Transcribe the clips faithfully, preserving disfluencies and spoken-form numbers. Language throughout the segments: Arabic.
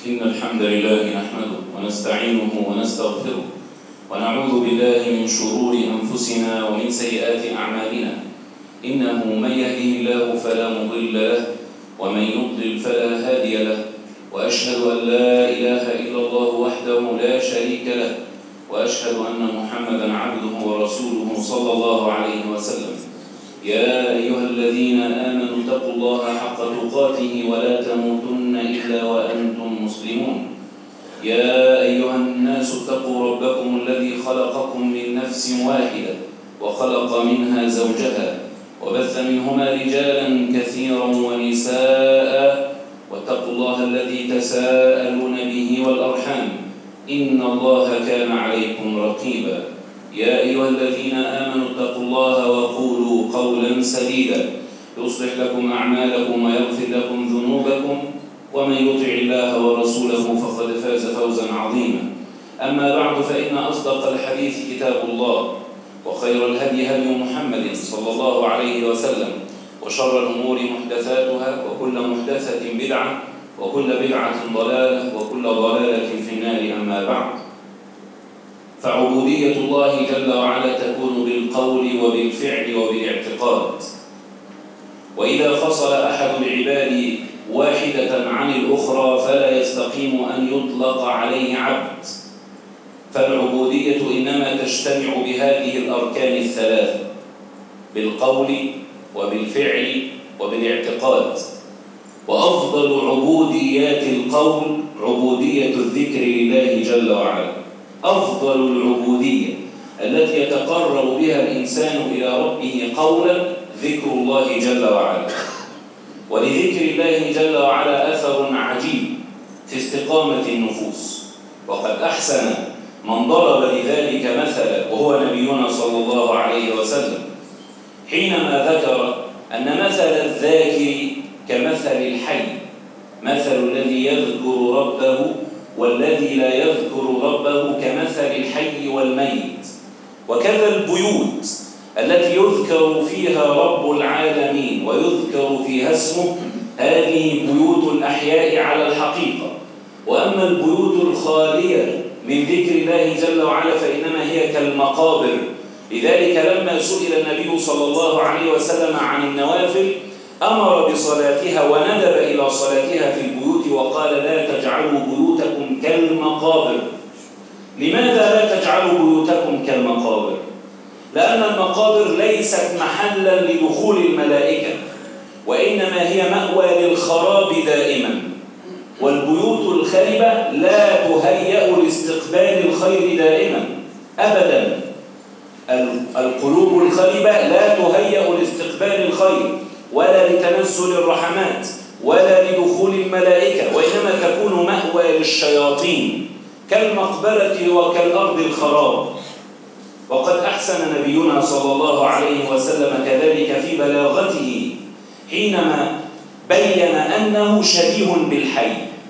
إن الحمد لله نحمده ونستعينه ونستغفره ونعوذ بالله من شرور أنفسنا ومن سيئات أعمالنا. إنه من يهده الله فلا مضل له ومن يضلل فلا هادي له، وأشهد أن لا إله إلا الله وحده لا شريك له، وأشهد أن محمدا عبده ورسوله صلى الله عليه وسلم. يا أيها الذين آمنوا اتقوا الله حق تقاته ولا تموتن إلا وأنتم مسلمون. يا أيها الناس اتقوا ربكم الذي خلقكم من نفس واحدة وخلق منها زوجها وبث منهما رجالا كثيرا ونساء، واتقوا الله الذي تساءلون به والأرحام إن الله كان عليكم رقيبا. يا أيها الذين آمنوا اتقوا الله وقولوا قولا سديدا يصلح لكم أعمالكم ويغفر لكم ذنوبكم، ومن يطع الله ورسوله فقد فاز فوزا عظيما. أما بعد، فإن أصدق الحديث كتاب الله، وخير الهدي هدي محمد صلى الله عليه وسلم، وشر الأمور محدثاتها، وكل محدثة بدعة، وكل بدعة ضلالة، وكل ضلالة في النار. أما بعد، فعبودية الله جل وعلا تكون بالقول وبالفعل وبالاعتقاد. وإذا فصل أحد العباد واحدة عن الأخرى فلا يستقيم أن يطلق عليه عبد، فالعبودية إنما تجتمع بهذه الأركان الثلاث: بالقول وبالفعل وبالاعتقاد. وأفضل عبوديات القول عبودية الذكر لله جل وعلا. أفضل العبودية التي يتقرب بها الإنسان إلى ربه قولا ذكر الله جل وعلا. ولذكر الله جل وعلا أثر عجيب في استقامة النفوس، وقد أحسن من ضرب لذلك مثلا وهو نبينا صلى الله عليه وسلم، حينما ذكر أن مثل الذاكر كمثل الحي، مثل الذي يذكر ربه والذي لا يذكر ربه كمثل الحي والميت. وكذا البيوت التي يذكر فيها رب العالمين ويذكر فيها اسمه، هذه بيوت الأحياء على الحقيقة. وأما البيوت الخالية من ذكر الله جل وعلا فإنما هي كالمقابر. لذلك لما سئل النبي صلى الله عليه وسلم عن النوافل أمر بصلاتها وندب إلى صلاتها في البيوت، وقال: لا تجعلوا بيوتكم كالمقابر. لماذا لا تجعلوا بيوتكم كالمقابر؟ لأن المقابر ليست محلا لدخول الملائكة، وإنما هي مأوى للخراب دائما. والبيوت الخربة لا تهيأ لاستقبال الخير دائما أبدا. القلوب الخربة لا تهيأ لاستقبال الخير ولا لتنزل الرحمات ولا لدخول الملائكة، وإنما تكون مأوى للشياطين كالمقبرة وكالأرض الخراب. وقد أحسن نبينا صلى الله عليه وسلم كذلك في بلاغته حينما بين أنه شبيه بالحي.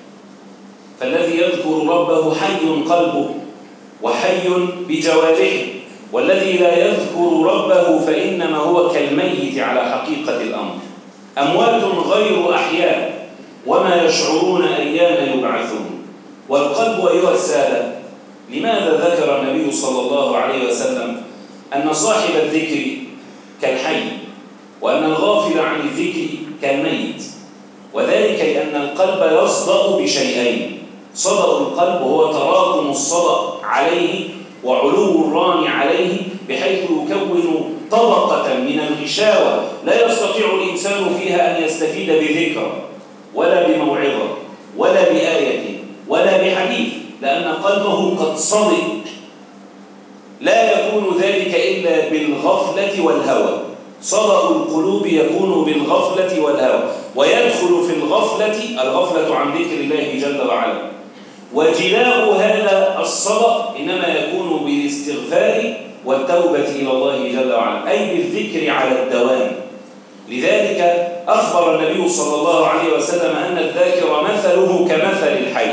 فالذي يذكر ربه حي قلبه وحي بجوارحه، والذي لا يذكر ربه فإنما هو كالميت على حقيقة الأمر. أموات غير أحياء وما يشعرون أيان يبعثون. والقلب أيها السادة، لماذا ذكر النبي صلى الله عليه وسلم أن صاحب الذكر كالحي وأن الغافل عن الذكر كالميت؟ وذلك لأن القلب يصدأ بشيئين: صدأ القلب هو تراكم الصدأ عليه وعلو الران عليه، بحيث يكون طبقة من الغشاوة لا يستطيع الإنسان فيها أن يستفيد بذكرى ولا بموعظة ولا بآية ولا بحديث، لأن قلبه قد صدئ. لا يكون ذلك إلا بالغفلة والهوى. صدأ القلوب يكون بالغفلة والهوى، ويدخل في الغفلة الغفلة عن ذكر الله جل وعلا. وجلاء هذا الصدأ إنما يكون بالاستغفار والتوبة إلى الله جل وعلا، أي بالذكر على الدوام. لذلك أخبر النبي صلى الله عليه وسلم أن الذاكر مثله كمثل الحي،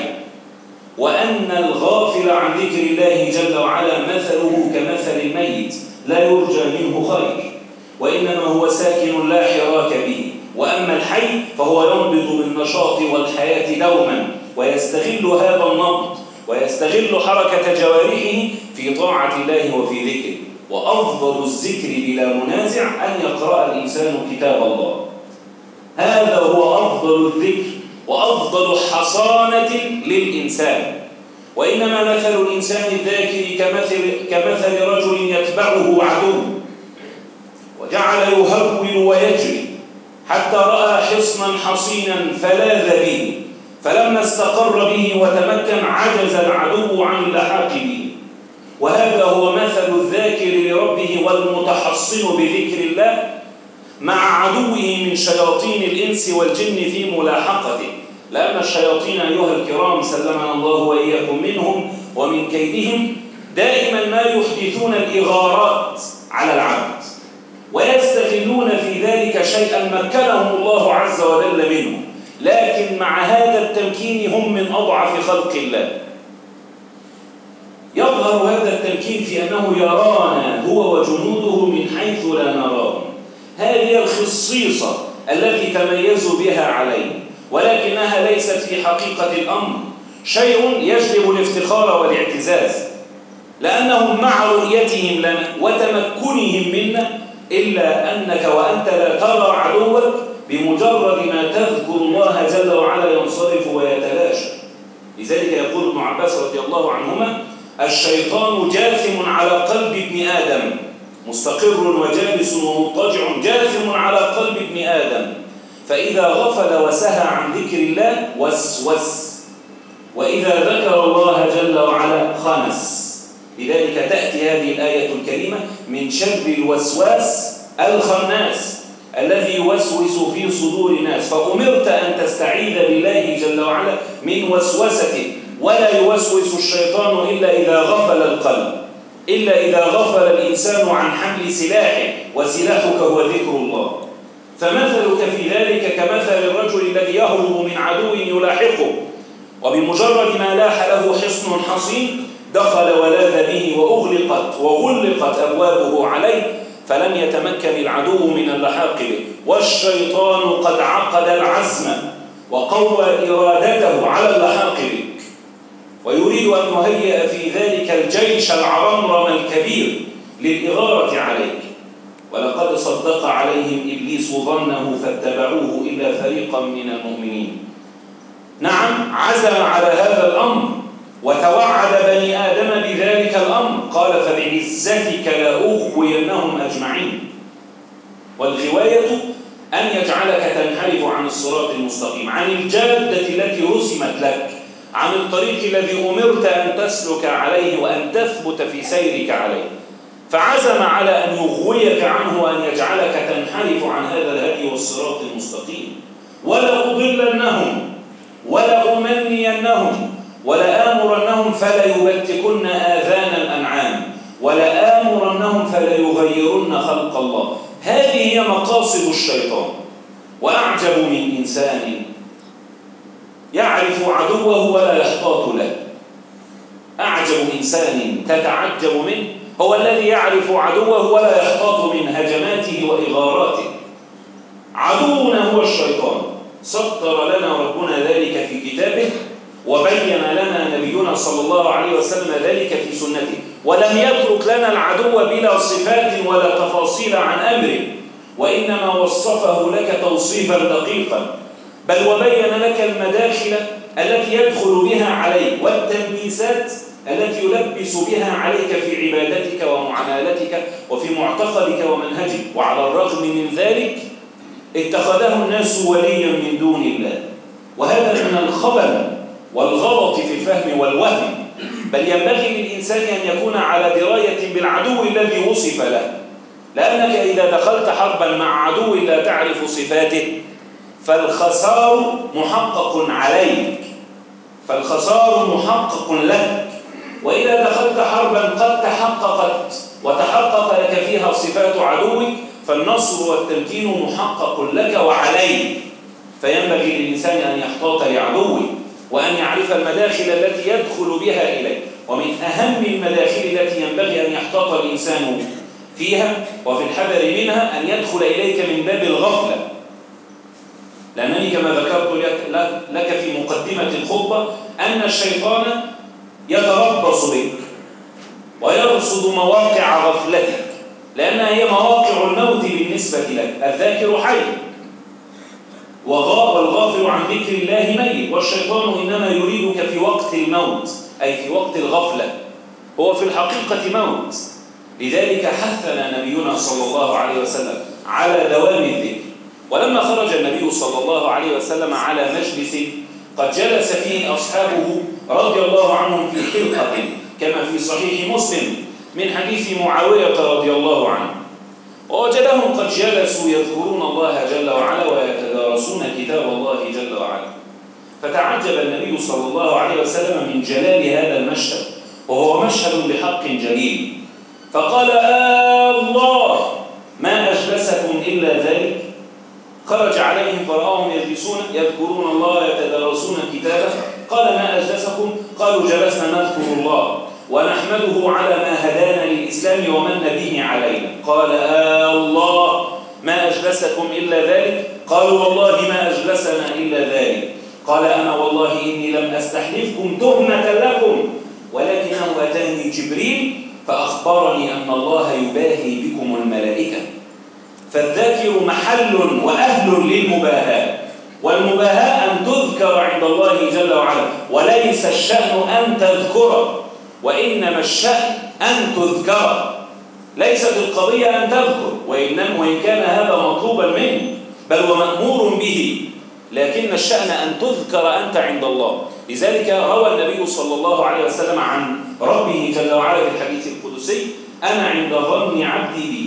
وأن الغافل عن ذكر الله جل وعلا مثله كمثل الميت لا يرجى منه خير، وإنما هو ساكن لا حراك به. وأما الحي فهو ينبض بالنشاط والحياة دوما، ويستغل هذا النبض ويستغل حركة جوارحه في طاعة الله وفي ذكره. وأفضل الذكر بلا منازع أن يقرأ الإنسان كتاب الله. هذا هو أفضل الذكر وأفضل حصانة للإنسان. وإنما مثل الإنسان الذاكر كمثل, كمثل رجل يتبعه عدو وجعل يهول ويجري حتى رأى حصنا حصينا فلاذ به، فلما استقر به وتمكن عجز العدو عن اللحاق به. وهذا هو مثل الذاكر لربه والمتحصن بذكر الله مع عدوه من شياطين الإنس والجن في ملاحقته. لأن الشياطين أيها الكرام سلمنا الله وإياكم منهم ومن كيدهم دائما ما يحدثون الإغارات على العبد، ويستغلون في ذلك شيئا مكنهم الله عز وجل منه، لكن مع هذا التمكين هم من أضعف خلق الله. يظهر هذا التمكين في أنه يرانا هو وجنوده من حيث لا نراه. هذه الخصيصة التي تميزوا بها عليه، ولكنها ليست في حقيقة الأمر شيء يجلب الافتخار والاعتزاز، لأنهم مع رؤيتهم لنا وتمكنهم منا إلا أنك وأنت لا ترى عدوك بمجرد ما تذكر الله جل وعلا ينصرف ويتلاشى. لذلك يقول ابن عباس رضي الله عنهما: الشيطان جاثم على قلب ابن آدم، مستقر وجالس ومضطجع جاثم على قلب ابن آدم، فإذا غفل وسهى عن ذكر الله وسوس، وإذا ذكر الله جل وعلا خنس. لذلك تأتي هذه الآية الكريمة من شر الوسواس الخناس الذي يوسوس في صدور الناس، فأمرت أن تستعيذ بالله جل وعلا من وسوسته. ولا يوسوس الشيطان إلا إذا غفل القلب، إلا إذا غفل الإنسان عن حمل سلاحه، وسلاحك هو ذكر الله. فمثلك في ذلك كمثل الرجل الذي يهرب من عدو يلاحقه، وبمجرد ما لاح له حصن حصين دخل ولاذ به وأغلقت وغلقت أبوابه عليه، فلم يتمكن العدو من اللحاق به. والشيطان قد عقد العزم وقوى إرادته على اللحاق بك، ويريد أن يهيئ في ذلك الجيش العرمرم الكبير للإغارة عليك. ولقد صدق عليهم إبليس ظنه فاتبعوه إلا فريقا من المؤمنين. نعم، عزم على هذا الأمر وتوعد بني آدم بذلك الأمر، قال: فبعزتك لأغوينهم أجمعين. والغواية أن يجعلك تنحرف عن الصراط المستقيم، عن الجادة التي رسمت لك، عن الطريق الذي أمرت أن تسلك عليه وأن تثبت في سيرك عليه. فعزم على أن يغويك عنه وأن يجعلك تنحرف عن هذا الهدي والصراط المستقيم. ولأضلنهم ولأمنينهم ولآمرنهم فليبتكن آذان الأنعام ولآمرنهم فليغيرن خلق الله. هذه هي مقاصد الشيطان. وأعجب من إنسان يعرف عدوه ولا يحتاط له. أعجب إنسان تتعجب منه هو الذي يعرف عدوه ولا يحتاط من هجماته وإغاراته. عدونا هو الشيطان، سطر لنا ربنا ذلك في كتابه، وبين لنا نبينا صلى الله عليه وسلم ذلك في سنته، ولم يترك لنا العدو بلا صفات ولا تفاصيل عن أمره، وإنما وصفه لك توصيفا دقيقا، بل وبين لك المداخل التي يدخل بها عليك والتلبيسات التي يلبس بها عليك في عبادتك ومعاملتك وفي معتقدك ومنهجك. وعلى الرغم من ذلك اتخذه الناس وليا من دون الله، وهذا من الخبل والغلط في الفهم والوهم. بل ينبغي للإنسان أن يكون على دراية بالعدو الذي وصف له، لأنك إذا دخلت حربا مع عدو لا تعرف صفاته فالخسار محقق عليك، فالخسار محقق لك. وإذا دخلت حربا قد تحققت وتحقق لك فيها صفات عدوك فالنصر والتمكين محقق لك وعليك. فينبغي للإنسان أن يحتاط لعدوه وأن يعرف المداخل التي يدخل بها إليه. ومن أهم المداخل التي ينبغي أن يحتاط الإنسان فيها وفي الحذر منها أن يدخل إليك من باب الغفلة. لأنني كما ذكرت لك, لك في مقدمة الخطبة أن الشيطان يتربص بك ويرصد مواقع غفلتك، لأنها هي مواقع الموت بالنسبة لك. الذاكر حي والغافل عن ذكر الله ميت، والشيطان إنما يريدك في وقت الموت، أي في وقت الغفلة، هو في الحقيقة موت. لذلك حثنا نبينا صلى الله عليه وسلم على دوام الذكر. ولما خرج النبي صلى الله عليه وسلم على مجلس قد جلس فيه أصحابه رضي الله عنهم في حلقة كما في صحيح مسلم من حديث معاوية رضي الله عنه، ووجدهم قد جلسوا يذكرون الله جل وعلا ويتدارسون كتاب الله جل وعلا، فتعجب النبي صلى الله عليه وسلم من جلال هذا المشهد، وهو مشهد بحق جليل، فقال: آه الله ما أجلسكم إلا ذلك. خرج عليهم فرآهم يجلسون يذكرون الله ويتدارسون كتابه، قال: ما أجلسكم؟ قالوا: جلسنا نذكر الله ونحمده على ما هدانا للإسلام ومن به علينا. قال: آه الله ما أجلسكم إلا ذلك؟ قالوا: والله ما أجلسنا إلا ذلك. قال: أنا والله إني لم أستحلفكم تهمة لكم، ولكنه أتاني جبريل فأخبرني أن الله يباهي بكم الملائكة. فالذاكر محل وأهل للمباهاة، والمباهاة أن تذكر عند الله جل وعلا، وليس الشأن أن تذكر، وإنما الشأن أن تذكر. ليست القضية أن تذكر، وإنما وإن كان هذا مطلوبا منك بل ومأمور به، لكن الشأن أن تذكر أنت عند الله. لذلك روى النبي صلى الله عليه وسلم عن ربه جل وعلا في الحديث القدسي: أنا عند ظن عبدي بي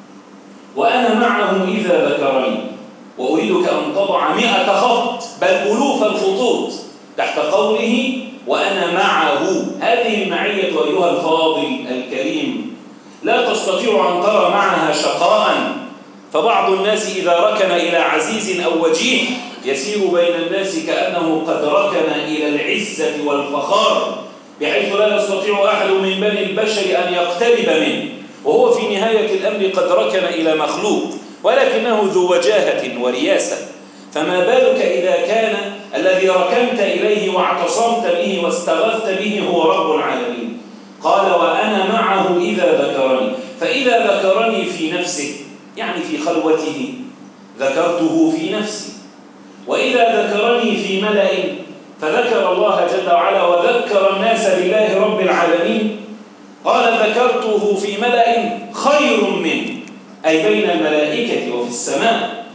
وأنا معه إذا ذكرني. وأريدك أن تضع مئة خط بل ألوف الخطوط تحت قوله وأنا معه. هذه المعية أيها الفاضل الكريم لا تستطيع أن ترى معها شقاء، فبعض الناس إذا ركن إلى عزيز أو وجيه يسير بين الناس كأنه قد ركن إلى العزة والفخار، بحيث لا يستطيع أحد من بني البشر أن يقترب منه، وهو في نهاية الأمر قد ركن إلى مخلوق ولكنه ذو وجاهة ورياسة. فما بالك إذا كان الذي ركنت إليه واعتصمت به واستغثت به هو رب العالمين. قال: وأنا معه إذا ذكرني. فإذا ذكرني في نفسه يعني في خلوته ذكرته في نفسي، وإذا ذكرني في ملأ فذكر الله جل وعلا وذكر الناس بالله رب العالمين، قال: ذكرته في ملأ خير منه، أي بين الملائكة وفي السماء.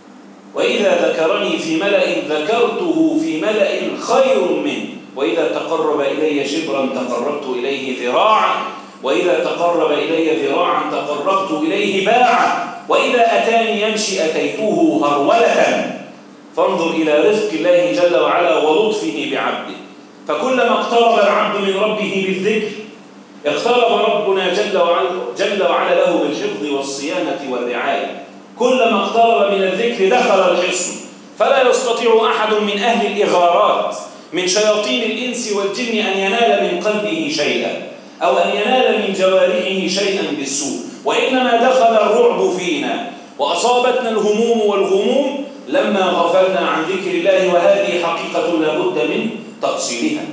وإذا ذكرني في ملأ ذكرته في ملأ خير منه، وإذا تقرب إلي شبرا تقربت إليه ذراعا، وإذا تقرب إلي ذراعا تقربت إليه باعا، وإذا أتاني يمشي أتيته هرولة. فانظر إلى رفق الله جل وعلا ولطفه بعبده، فكلما اقترب العبد من ربه بالذكر اقترب ربنا جل وعلا, جل وعلا له بالحفظ والصيانة والرعاية. كلما اقترب من الذكر دخل الحصن، فلا يستطيع أحد من أهل الإغارات من شياطين الإنس والجن أن ينال من قلبه شيئا أو أن ينال من جوارحه شيئا بالسوء، وإنما دخل الرعب فينا وأصابتنا الهموم والغموم لما غفلنا عن ذكر الله، وهذه حقيقة لابد من تأصيلها.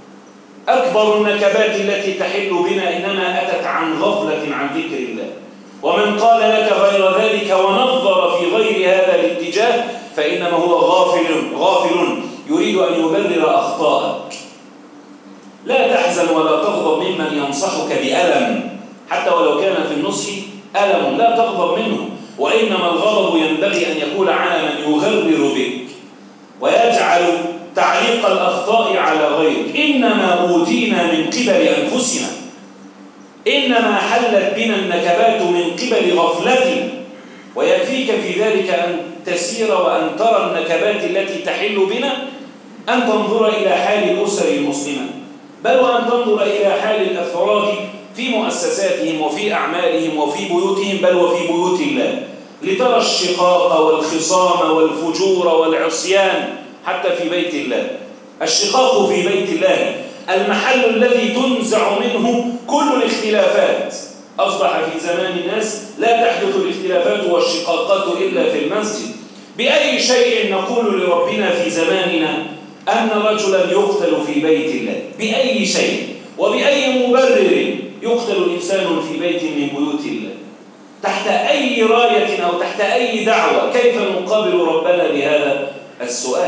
أكبر النكبات التي تحل بنا إنما أتت عن غفلة عن ذكر الله، ومن قال لك غير ذلك ونظر في غير هذا الاتجاه فإنما هو غافل غافل يريد أن يبرر أخطاءك. لا تحزن ولا تغضب ممن ينصحك بألم، حتى ولو كان في النصح ألم لا تغضب منه، وإنما الغضب ينبغي أن يكون على من يغرر بك ويجعل تعليق الأخطاء على غيرك. إنما أوتينا من قبل أنفسنا، إنما حلت بنا النكبات من قبل غفلتنا، ويكفيك في ذلك أن تسير وأن ترى النكبات التي تحل بنا، أن تنظر إلى حال الأسر المسلمة، بل وأن تنظر إلى حال الأفراد في مؤسساتهم وفي أعمالهم وفي بيوتهم بل وفي بيوت الله، لترى الشقاق والخصام والفجور والعصيان حتى في بيت الله. الشقاق في بيت الله المحل الذي تنزع منه كل الاختلافات. أصبح في زمان الناس لا تحدث الاختلافات والشقاقات إلا في المسجد، بأي شيء نقول لربنا في زماننا أن رجلا يقتل في بيت الله؟ بأي شيء وبأي مبرر يقتل إنسان في بيت من بيوت الله؟ تحت أي راية أو تحت أي دعوة؟ كيف نقابل ربنا بهذا السؤال؟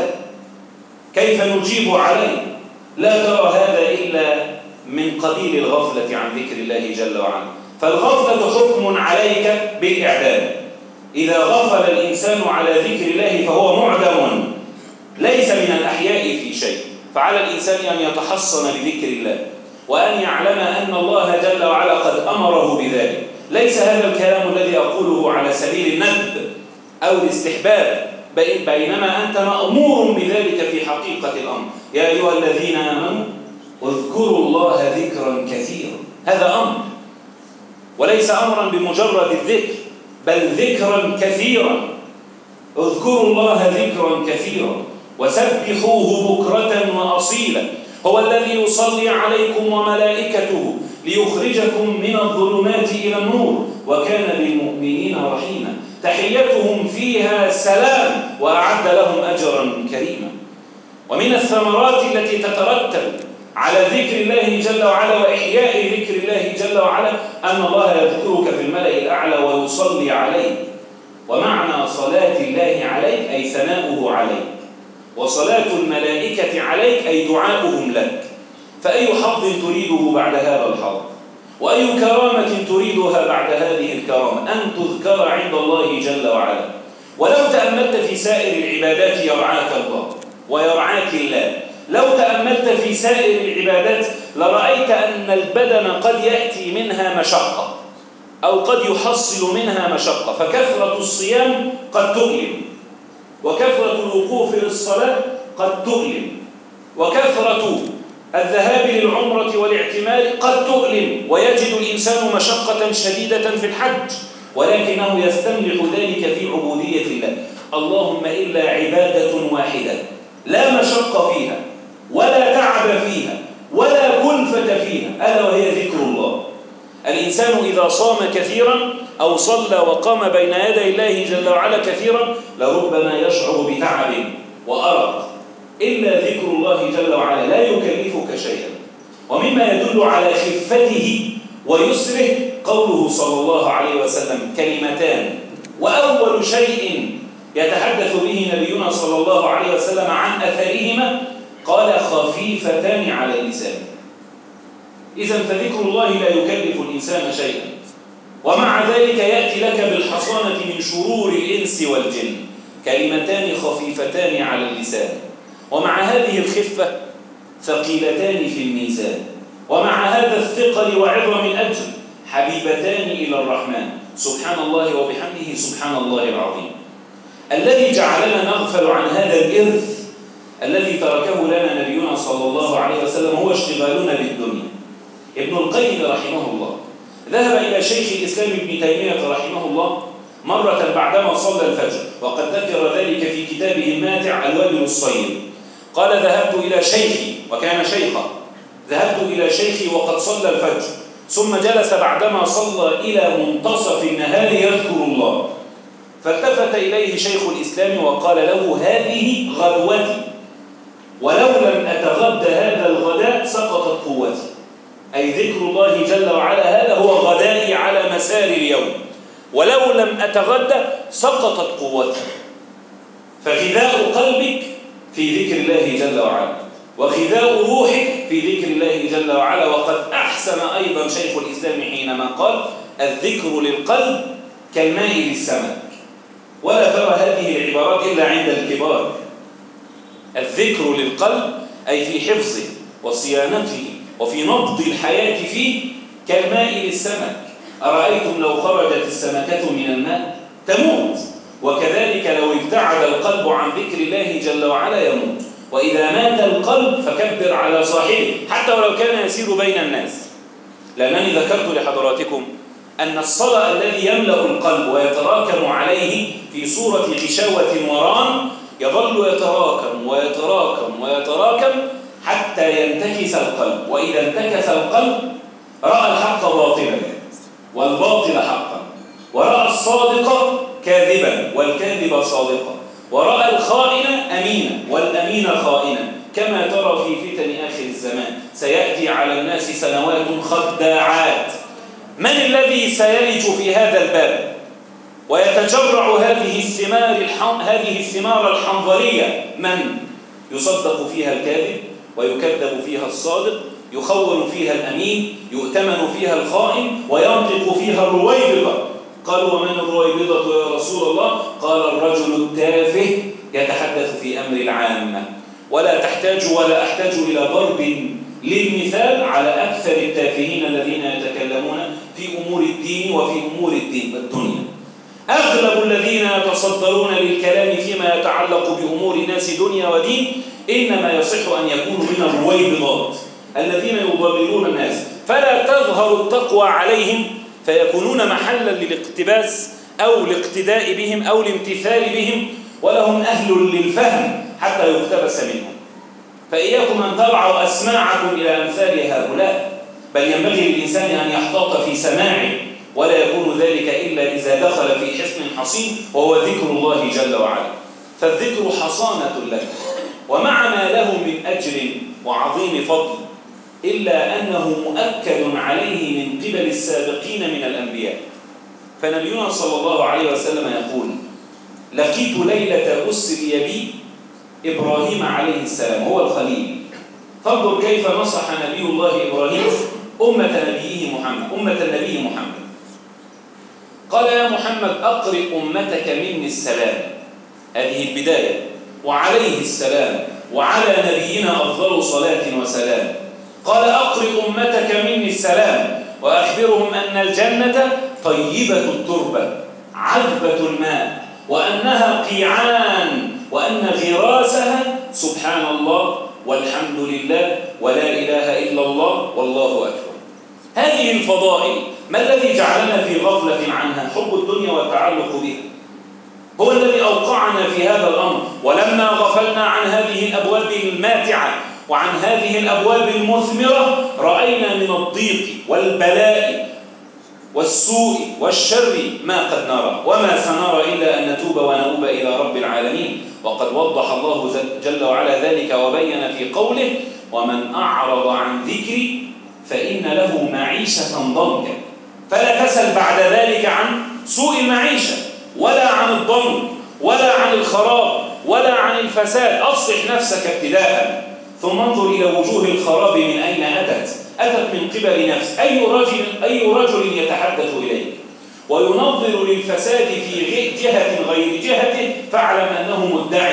كيف نجيب عليه؟ لا ترى هذا إلا من قبيل الغفلة عن ذكر الله جل وعلا. فالغفلة حكم عليك بالإعدام. إذا غفل الإنسان على ذكر الله فهو معدم، ليس من الأحياء في شيء. فعلى الإنسان أن يتحصن بذكر الله، وأن يعلم أن الله جل وعلا قد أمره بذلك. ليس هذا الكلام الذي أقوله على سبيل الندب أو الاستحباب، بينما أنت مأمور بذلك في حقيقة الأمر. يا أيها الذين آمنوا اذكروا الله ذكرا كثيرا. هذا أمر، وليس أمرا بمجرد الذكر، بل ذكرا كثيرا. اذكروا الله ذكرا كثيرا وسبحوه بكرة وأصيلا. هو الذي يصلي عليكم وملائكته ليخرجكم من الظلمات إلى النور وكان بالمؤمنين رحيما. تحيتهم فيها سلام وأعد لهم أجرا كريما. ومن الثمرات التي تترتب على ذكر الله جل وعلا وإحياء ذكر الله جل وعلا أن الله يذكرك في الملأ الأعلى ويصلي عليك. ومعنى صلاة الله عليك أي ثناؤه عليك، وصلاة الملائكة عليك أي دعاؤهم لك. فأي حظ تريده بعد هذا الحظ؟ وأي كرامة تريدها بعد هذه الكرامة؟ أن تذكر عند الله جل وعلا. ولو تأملت في سائر العبادات يرعاك الله ويرعاك الله. لو تأملت في سائر العبادات لرأيت أن البدن قد يأتي منها مشقة أو قد يحصل منها مشقة، فكثرة الصيام قد تؤلم، وكثرة الوقوف للصلاة قد تؤلم، وكثرة الذهاب للعمرة والاعتمار قد تؤلم، ويجد الإنسان مشقة شديدة في الحج، ولكنه يستملح ذلك في عبودية الله. اللهم إلا عبادة واحدة لا مشقة فيها ولا تعب فيها ولا كلفة فيها، ألا وهي ذكر الله. الإنسان إذا صام كثيرا أو صلى وقام بين يدي الله جل وعلا كثيرا لربما يشعر بتعب وأرق، إلا ذكر الله جل وعلا لا يكلفك شيئا. ومما يدل على خفته ويسره قوله صلى الله عليه وسلم كلمتان وأول شيء يتحدث به نبينا صلى الله عليه وسلم عن أثرهما قال خفيفتان على اللسان. إذن فذكر الله لا يكلف الإنسان شيئا، ومع ذلك يأتي لك بالحصانة من شرور الإنس والجن. كلمتان خفيفتان على اللسان، ومع هذه الخفة ثقيلتان في الميزان، ومع هذا الثقل وعظم الأجر حبيبتان إلى الرحمن. سبحان الله وبحمده سبحان الله العظيم. الذي جعلنا نغفل عن هذا الإرث الذي تركه لنا نبينا صلى الله عليه وسلم هو اشتغالنا بالدنيا. ابن القيم رحمه الله ذهب إلى شيخ الإسلام ابن تيمية رحمه الله مرة بعدما صلى الفجر، وقد ذكر ذلك في كتابه الماتع الوابل الصيب. قال ذهبت إلى شيخي، وكان شيخا، ذهبت إلى شيخي وقد صلى الفجر، ثم جلس بعدما صلى إلى منتصف النهار يذكر الله، فالتفت إليه شيخ الإسلام وقال له هذه غدوتي، ولو لم أتغدى هذا الغداء سقطت قوتي. أي ذكر الله جل وعلا هذا هو غدائي على مسار اليوم، ولو لم أتغدى سقطت قوتي. فغذاء قلبك في ذكر الله جل وعلا، وغذاء روحك في ذكر الله جل وعلا. وقد أحسن أيضا شيخ الإسلام حينما قال الذكر للقلب كالماء للسمك. ولا ترى هذه العبارات إلا عند الكبار. الذكر للقلب أي في حفظه وصيانته وفي نبض الحياة فيه كالماء للسمك. أرأيتم لو خرجت السمكة من الماء تموت، وكذلك لو ابتعد القلب عن ذكر الله جل وعلا يموت. وإذا مات القلب فكبر على صاحبه حتى ولو كان يسير بين الناس. لأنني ذكرت لحضراتكم أن الصلاة الذي يملأ القلب ويتراكم عليه في صورة غشاوة وران يظل يتراكم ويتراكم ويتراكم حتى ينتكس القلب. وإذا انتكس القلب رأى الحق باطلا والباطل حقا، ورأى الصادق كاذبا والكاذب صادقا، ورأى الخائن أمينا والأمين خائنا، كما ترى في فتن آخر الزمان. سيأتي على الناس سنوات خداعات. من الذي سيلج في هذا الباب ويتجرع هذه الثمار الحم... هذه الثمار الحنظلية؟ من يصدق فيها الكاذب ويكذب فيها الصادق، يخون فيها الأمين، يؤتمن فيها الخائن، وينطق فيها الرويبضة. قالوا ومن الرويبضة يا رسول الله؟ قال الرجل التافه يتحدث في أمر العامة. ولا تحتاج ولا أحتاج إلى ضرب للمثال على أكثر التافهين الذين يتكلمون في أمور الدين وفي أمور الدين الدنيا. أغلب الذين يتصدرون للكلام فيما يتعلق بأمور الناس دنيا ودين إنما يصح أن يكونوا من الرويبضات الذين يضللون الناس، فلا تظهر التقوى عليهم فيكونون محلا للاقتباس أو الاقتداء بهم أو الامتثال بهم، ولهم أهل للفهم حتى يقتبس منهم. فإياكم أن ترعوا أسماعكم إلى أمثال هؤلاء، بل ينبغي للإنسان أن يحتاط في سماعه، ولا يكون ذلك إلا إذا دخل في حصن حصين وهو ذكر الله جل وعلا. فالذكر حصانة لك، ومع ما له من أجر وعظيم فضل، إلا أنه مؤكد عليه من قبل السابقين من الأنبياء. فنبينا صلى الله عليه وسلم يقول: لقيت ليلة أسري بي إبراهيم عليه السلام، هو الخليل. فانظر كيف نصح نبي الله إبراهيم أمة نبيه محمد، أمة النبي محمد. قال: يا محمد أقرئ أمتك مني السلام، هذه البداية، وعليه السلام، وعلى نبينا أفضل صلاة وسلام. قال: أقرئ أمتك مني السلام، وأخبرهم أن الجنة طيبة التربة عذبة الماء، وأنها قيعان، وأن غراسها سبحان الله والحمد لله ولا إله إلا الله والله أكبر. هذه الفضائل ما الذي جعلنا في غفلة عنها؟ حب الدنيا والتعلق بها هو الذي أوقعنا في هذا الأمر. ولما غفلنا عن هذه الأبواب الماتعة وعن هذه الأبواب المثمرة، رأينا من الضيق والبلاء والسوء والشر ما قد نرى، وما سنرى إلا أن نتوب ونؤوب إلى رب العالمين. وقد وضح الله جل وعلا ذلك وبين في قوله: ومن أعرض عن ذكري فإن له معيشة ضنكا. فلا تسل بعد ذلك عن سوء المعيشة، ولا عن الضنك، ولا عن الخراب، ولا عن الفساد. أصلح نفسك ابتداء، ثم انظر إلى وجوه الخراب من أين أتت. أتت من قبل نفس. أي رجل, أي رجل يتحدث إليك وينظر للفساد في جهة غير جهته فاعلم أنه مدع.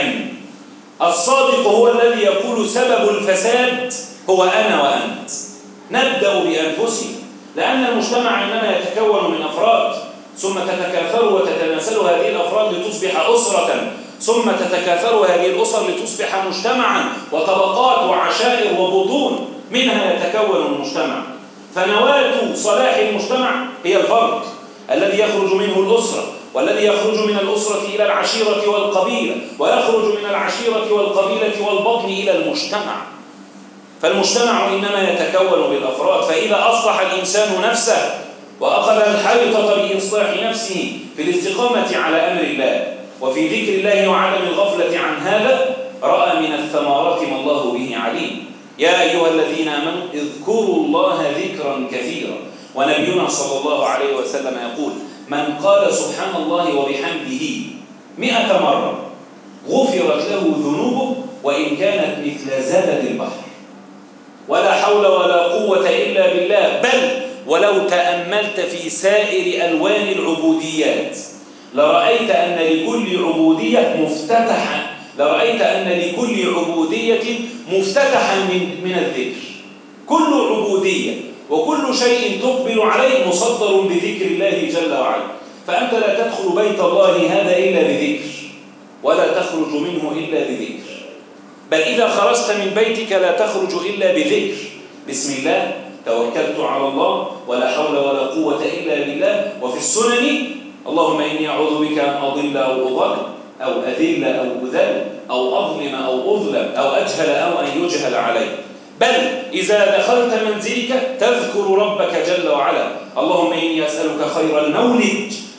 الصادق هو الذي يقول سبب الفساد هو أنا وأنت. نبدأ بأنفسنا، لأن المجتمع إنما يتكون من أفراد، ثم تتكاثر وتتناسل هذه الأفراد لتصبح أسرة، ثم تتكاثر هذه الأسر لتصبح مجتمعا وطبقات وعشائر وبطون، منها يتكون المجتمع. فنواة صلاح المجتمع هي الفرد الذي يخرج منه الأسرة، والذي يخرج من الأسرة إلى العشيرة والقبيلة، ويخرج من العشيرة والقبيلة والبطن إلى المجتمع. فالمجتمع إنما يتكون بالأفراد. فإذا أصلح الإنسان نفسه وأخذ الحيطة بإصلاح نفسه في الاستقامة على أمر الله وفي ذكر الله وعدم الغفلة عن هذا، رأى من الثمرات ما الله به عليم. يا أيها الذين آمنوا اذكروا الله ذكرا كثيرا. ونبينا صلى الله عليه وسلم يقول: من قال سبحان الله وبحمده مئة مرة غفرت له ذنوبه وإن كانت مثل زبد البحر. ولا حول ولا قوة إلا بالله. بل ولو تأملت في سائر ألوان العبوديات لرأيت أن لكل عبودية مفتتحا لرأيت أن لكل عبودية مفتتحا من, من الذكر. كل عبودية وكل شيء تقبل عليه مصدر بذكر الله جل وعلا. فأنت لا تدخل بيت الله هذا إلا بذكر، ولا تخرج منه إلا بذكر. بل إذا خرجت من بيتك لا تخرج إلا بذكر: بسم الله، توكلت على الله، ولا حول ولا قوة إلا بالله. وفي السنن: اللهم إني أعوذ بك أن أضل أو أضل أو أذل أو أذل أو أظلم أو أظلم أو أجهل أو أن يجهل علي. بل إذا دخلت منزلك تذكر ربك جل وعلا: اللهم إني أسألك خير المولد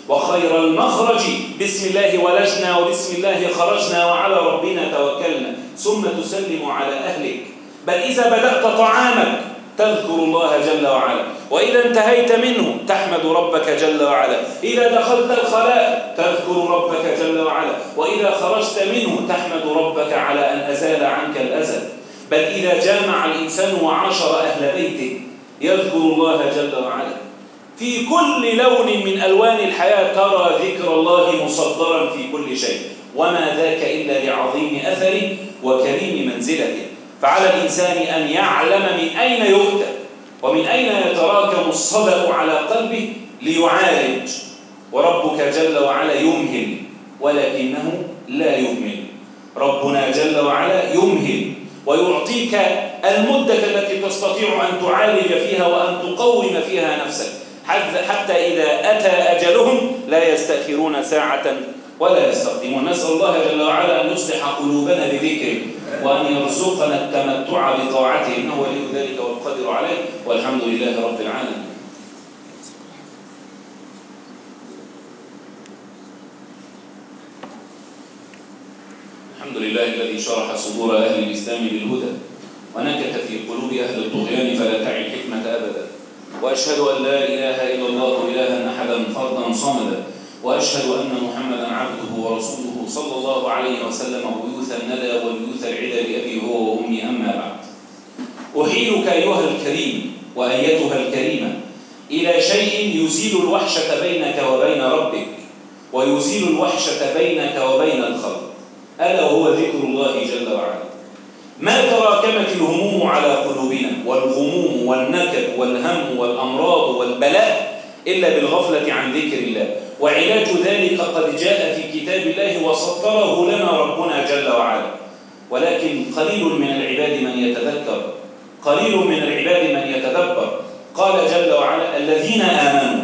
وخير المخرج بسم الله ولجنا وبسم الله خرجنا وعلى ربنا توكلنا، ثم تسلم على أهلك. بل إذا بدأت طعامك تذكر الله جل وعلا، وإذا انتهيت منه تحمد ربك جل وعلا، إذا دخلت الخلاء تذكر ربك جل وعلا، وإذا خرجت منه تحمد ربك على أن أزال عنك الأذى. بل إذا جامع الإنسان وعاشر أهل بيته يذكر الله جل وعلا. في كل لون من ألوان الحياة ترى ذكر الله مصدرا في كل شيء، وما ذاك إلا لعظيم أثره وكريم منزلته. فعلى الإنسان أن يعلم من أين يؤتى ومن أين يتراكم الصدأ على قلبه ليعالج. وربك جل وعلا يمهل ولكنه لا يهمل. ربنا جل وعلا يمهل ويعطيك المدة التي تستطيع أن تعالج فيها وأن تقوم فيها نفسك، حتى إذا أتى أجلهم لا يستأخرون ساعة ولا يستقدمون. نسأل الله جل وعلا أن يصلح قلوبنا بذكره وأن يرزقنا التمتع بطاعته، إنه ولي ذلك والقدر عليه، والحمد لله رب العالمين. الحمد لله الذي شرح صدور أهل الإسلام للهدى ونكت في قلوب أهل الطغيان فلا تعي الحكمة أبدا. وأشهد أن لا إله إلا الله إلها أحدا فردا صمدا، وأشهد أن محمدا عبده ورسوله صلى الله عليه وسلم ويوث الندى ويوث العدى بأبي هو وأمي. أما بعد، أحيلك أيها الكريم وأيتها الكريمة إلى شيء يزيل الوحشة بينك وبين ربك ويزيل الوحشة بينك وبين الخلق، ألا وهو ذكر الله جل وعلا. ما تراكمت الهموم على قلوبنا والغموم والنكد والهم والأمراض والبلاء إلا بالغفلة عن ذكر الله، وعلاج ذلك قد جاء في كتاب الله وسطره لنا ربنا جل وعلا. ولكن قليل من العباد من يتذكر، قليل من العباد من يتدبر. قال جل وعلا: الذين آمنوا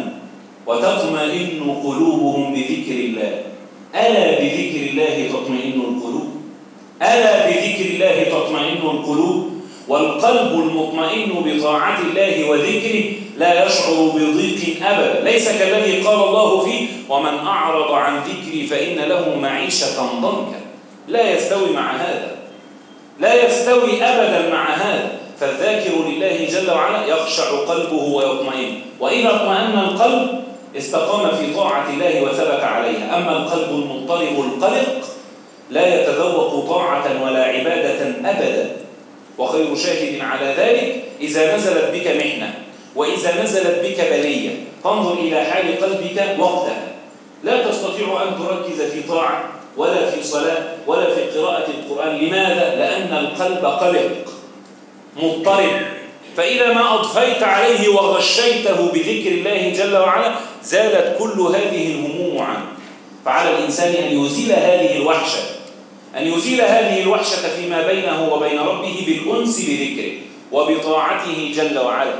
وتطمئن قلوبهم بذكر الله، ألا بذكر الله تطمئن القلوب، ألا بذكر الله تطمئن القلوب. والقلب المطمئن بطاعة الله وذكره لا يشعر بضيق أبدا، ليس كالذي قال الله فيه: ومن أعرض عن ذكري فإن له معيشة ضنكا. لا يستوي مع هذا، لا يستوي أبدا مع هذا. فالذاكر لله جل وعلا يخشع قلبه ويطمئن، وإذا اطمأن القلب استقام في طاعة الله وثبت عليها. أما القلب المضطرب القلق لا يتذوق طاعة ولا عبادة أبدا. وخير شاهد على ذلك إذا نزلت بك محنة وإذا نزلت بك بلية، فانظر إلى حال قلبك وقتها. لا تستطيع أن تركز في طاعة ولا في صلاة ولا في قراءة القرآن. لماذا؟ لأن القلب قلق مضطرب. فإذا ما أضفيت عليه وغشيته بذكر الله جل وعلا زالت كل هذه الهموم عنه. فعلى الإنسان أن يزيل هذه الوحشة، أن يزيل هذه الوحشة فيما بينه وبين ربه بالأنس بذكره وبطاعته جل وعلا.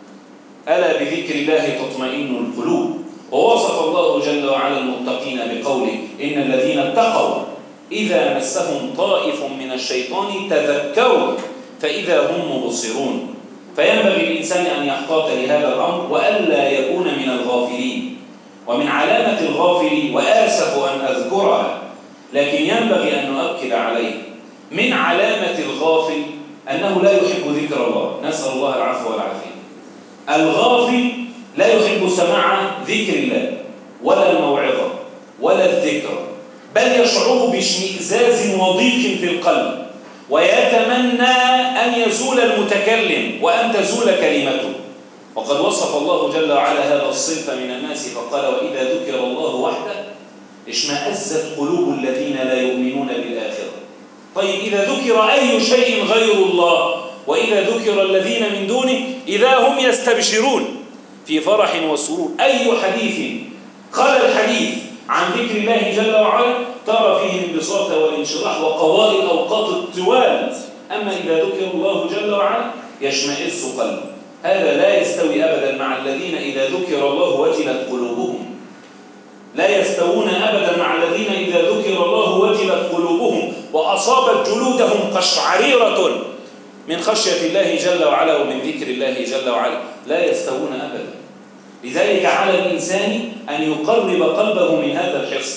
ألا بذكر الله تطمئن القلوب. ووصف الله جل وعلا المتقين بقوله: إن الذين اتقوا إذا مسهم طائف من الشيطان تذكروا فإذا هم مبصرون. فينبغي الإنسان أن يحتاط لهذا الأمر وألا يكون من الغافلين. ومن علامة الغافل، وآسف أن أذكرها لكن ينبغي أن نؤكد عليه، من علامة الغافل أنه لا يحب ذكر الله. نسأل الله العفو والعافية. الغافل لا يحب سماع ذكر الله ولا الموعظة ولا الذكر، بل يشعر باشمئزاز وضيق في القلب ويتمنى أن يزول المتكلم وأن تزول كلمته. وقد وصف الله جل وعلا هذا الصنف من الناس فقال: وإذا ذكر الله وحده اشمأزت قلوب الذين لا يؤمنون بالآخرة. طيب، إذا ذكر أي شيء غير الله وإذا ذكر الذين من دونه إذا هم يستبشرون في فرح وسرور. أي حديث خلى الحديث عن ذكر الله جل وعلا ترى فيه الانبساط والانشراح وقضاء الأوقات الطوال. أما إذا ذكر الله جل وعلا يشمئز قلبه. هذا لا يستوي أبدا مع الذين إذا ذكر الله وجلت قلوبهم. لا يستوون أبدا مع الذين إذا ذكر الله وجلت قلوبهم وأصابت جلودهم قشعريرة من خشية الله جل وعلا ومن ذكر الله جل وعلا. لا يستوون أبدا. لذلك على الإنسان أن يقرب قلبه من هذا الحصن.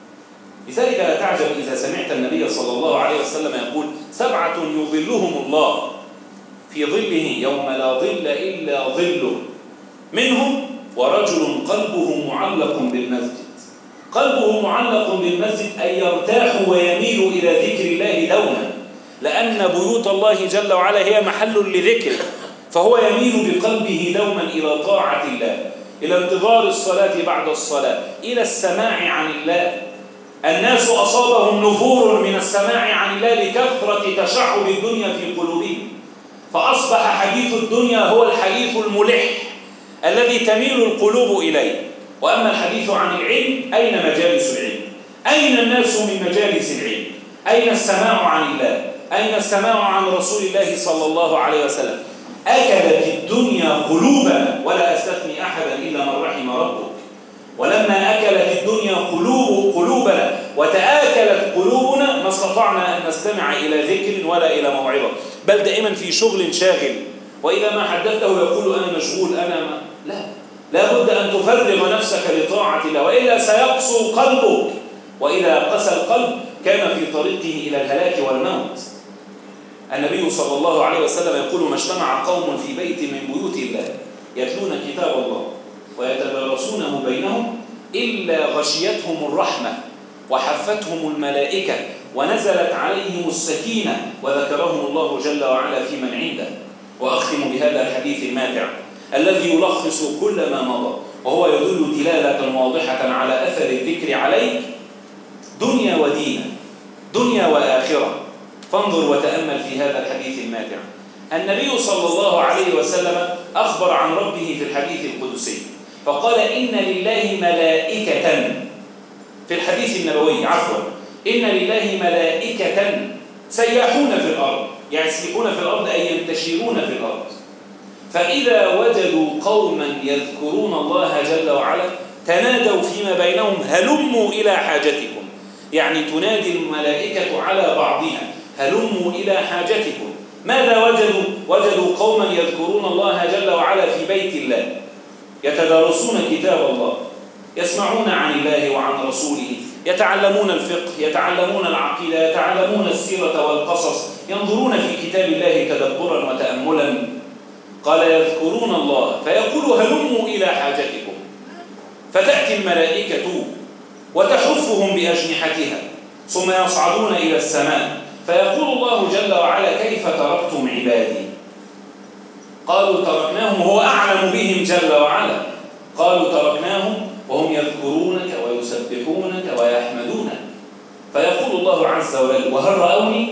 لذلك لا تعجب إذا سمعت النبي صلى الله عليه وسلم يقول: سبعة يظلهم الله في ظله يوم لا ظل إلا ظله، منهم ورجل قلبه معلق بالمسجد. قلبه معلق بالمسجد أي يرتاح ويميل إلى ذكر الله دوما، لأن بيوت الله جل وعلا هي محل لذكره، فهو يميل بقلبه دوما إلى طاعة الله، إلى انتظار الصلاة بعد الصلاة، إلى السماع عن الله. الناس أصابهم نفور من السماع عن الله لكثرة تشعب الدنيا في قلوبهم، فأصبح حديث الدنيا هو الحديث الملح الذي تميل القلوب إليه. وأما الحديث عن العلم، أين مجالس العلم؟ أين الناس من مجالس العلم؟ أين السماع عن الله؟ أين السماع عن رسول الله صلى الله عليه وسلم؟ أكلت الدنيا قلوبنا، ولا أستثني أحدا إلا من رحم ربك. ولما أكلت الدنيا قلوب قلوبنا وتآكلت قلوبنا ما استطعنا أن نستمع إلى ذكر ولا إلى موعظة، بل دائما في شغل شاغل، وإذا ما حدثته يقول أنا مشغول أنا ما. لا، لا بد أن تفرغ نفسك لطاعة الله، وإلا سيقسو قلبك، وإذا قسى القلب كان في طريقه إلى الهلاك والموت. النبي صلى الله عليه وسلم يقول: ما اجتمع قوم في بيت من بيوت الله يتلون كتاب الله ويتدارسونه بينهم إلا غشيتهم الرحمة وحفتهم الملائكة ونزلت عليهم السكينة وذكرهم الله جل وعلا في من عنده. وأختم بهذا الحديث الماتع الذي يلخص كل ما مضى، وهو يدل دلالة واضحة على أثر الذكر عليك دنيا ودين، دنيا وآخرة. فانظر وتأمل في هذا الحديث الماتع. النبي صلى الله عليه وسلم أخبر عن ربه في الحديث القدسي فقال: إن لله ملائكة، في الحديث النبوي عفوا، إن لله ملائكة سياحون في الأرض، يسيحون في الأرض أي ينتشرون في الأرض، فإذا وجدوا قوما يذكرون الله جل وعلا تنادوا فيما بينهم هلموا إلى حاجتكم. يعني تنادي الملائكة على بعضها هلموا إلى حاجتكم. ماذا وجدوا؟ وجدوا قوما يذكرون الله جل وعلا في بيت الله، يتدارسون كتاب الله، يسمعون عن الله وعن رسوله، يتعلمون الفقه، يتعلمون العقيدة، يتعلمون السيرة والقصص، ينظرون في كتاب الله تدبرا وتأملا. قال: يذكرون الله فيقول هلموا إلى حاجتكم، فتأتي الملائكة وتحفهم بأجنحتها ثم يصعدون إلى السماء، فيقول الله جل وعلا: كيف تركتم عبادي؟ قالوا: تركناهم وهو أعلم بهم جل وعلا. قالوا: تركناهم وهم يذكرونك ويسبحونك ويحمدونك. فيقول الله عز وجل: وهل رأوني؟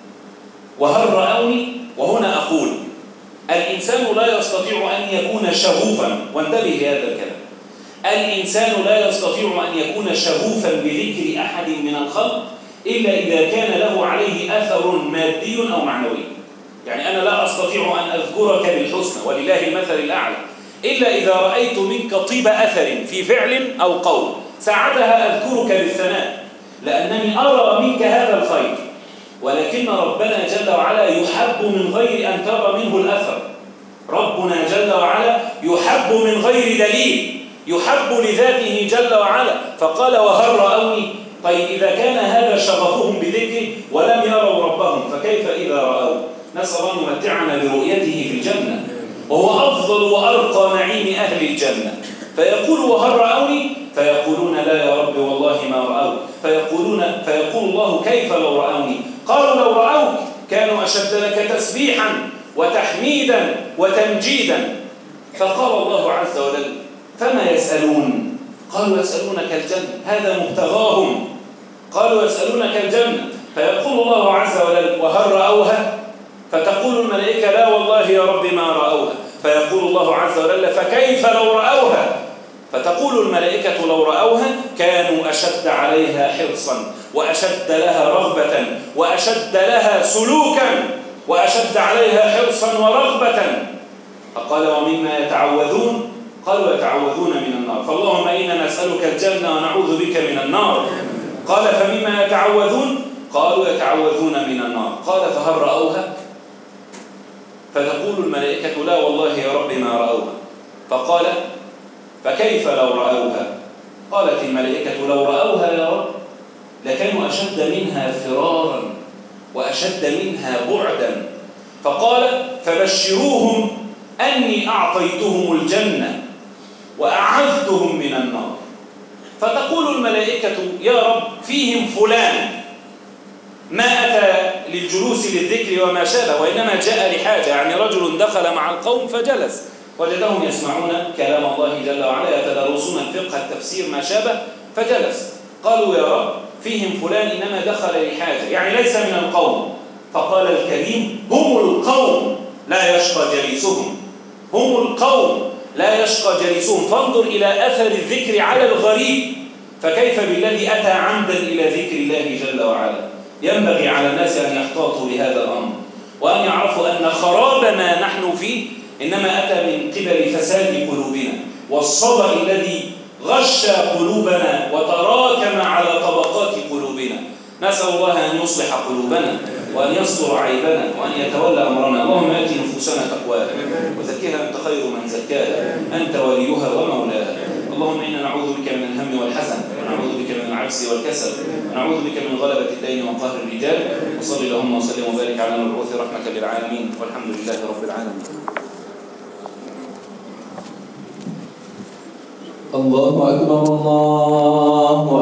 وهل رأوني؟ وهنا أقول الإنسان لا يستطيع أن يكون شغوفا، وانتبه لهذا الكلام، الإنسان لا يستطيع أن يكون شغوفا بذكر أحد من الخلق إلا إذا كان له عليه أثر مادي أو معنوي. يعني أنا لا أستطيع أن أذكرك بالحسنى ولله المثل الأعلى إلا إذا رأيت منك طيب أثر في فعل أو قول، ساعتها أذكرك بالثناء لأنني أرى منك هذا الخير. ولكن ربنا جل وعلا يحب من غير أن ترى منه الأثر. ربنا جل وعلا يحب من غير دليل، يحب لذاته جل وعلا. فقال: وهل رأوني؟ طيب إذا كان هذا شغفهم بذكره ولم يروا ربهم فكيف إذا رأوا؟ نسأل الله يمتعنا برؤيته في الجنة، وهو أفضل وأرقى نعيم أهل الجنة. فيقول: وهل رأوني؟ فيقولون: لا يا رب والله ما رأوا. فيقولون فيقول الله: كيف لو رأوني؟ قالوا: لو رأوك كانوا أشد لك تسبيحا وتحميدا وتمجيدا. فقال الله عز وجل: فما يسألون؟ قالوا: يسألونك الجنة، هذا مبتغاهم. قالوا: يسألونك الجنة. فيقول الله عز وجل: وهل رأوها؟ فتقول الملائكة: لا والله يا رب ما رأوها. فيقول الله عز وجل: فكيف لو رأوها؟ فتقول الملائكة: لو رأوها كانوا أشد عليها حرصا وأشد لها رغبة وأشد لها سلوكا وأشد عليها حرصا ورغبة. فقال: ومما يتعوذون؟ قالوا: يتعوذون من النار. فاللهم إنا نسألك الجنة ونعوذ بك من النار. قال: فمما يتعوذون؟ قالوا: يتعوذون من النار. قال: فهل رأوها؟ فتقول الملائكة: لا والله يا رب ما رأوها. فقال: فكيف لو رأوها؟ قالت الملائكة لو رأوها يا رب لكانوا أشد منها فرارا وأشد منها بعدا. فقال فبشروهم أني أعطيتهم الجنة وأعذتهم من النار. فتقول الملائكة يا رب فيهم فلان ما أتى للجلوس للذكر وما شابه، وإنما جاء لحاجة، يعني رجل دخل مع القوم فجلس وجدهم يسمعون كلام الله جل وعلا يتدارسون الفقه التفسير ما شابه فجلس. قالوا يا رب فيهم فلان إنما دخل لحاجة، يعني ليس من القوم. فقال الكريم هم القوم لا يشقى جليسهم، هم القوم لا يشقى جليسهم. فانظر إلى أثر الذكر على الغريب، فكيف بالذي أتى عمدا إلى ذكر الله جل وعلا. ينبغي على الناس أن يحتاطوا لهذا الأمر، وأن يعرفوا أن خراب ما نحن فيه إنما أتى من قبل فساد قلوبنا والصبر الذي غش قلوبنا وتراكم على طبقات قلوبنا. نسأل الله أن يصلح قلوبنا وأن يستر عيبنا وأن يتولى أمرنا. اللهم آت نفوسنا تقواها وزكها أنت خير من زكاها، أنت وليها ومولاها. اللهم إنا نعوذ بك من الهم والحزن، ونعوذ بك من العجز والكسل، ونعوذ بك من غلبة الدين وقهر الرجال. وصل اللهم وسلم وبارك على المبعوث رحمة للعالمين، والحمد لله رب العالمين. الله أكبر الله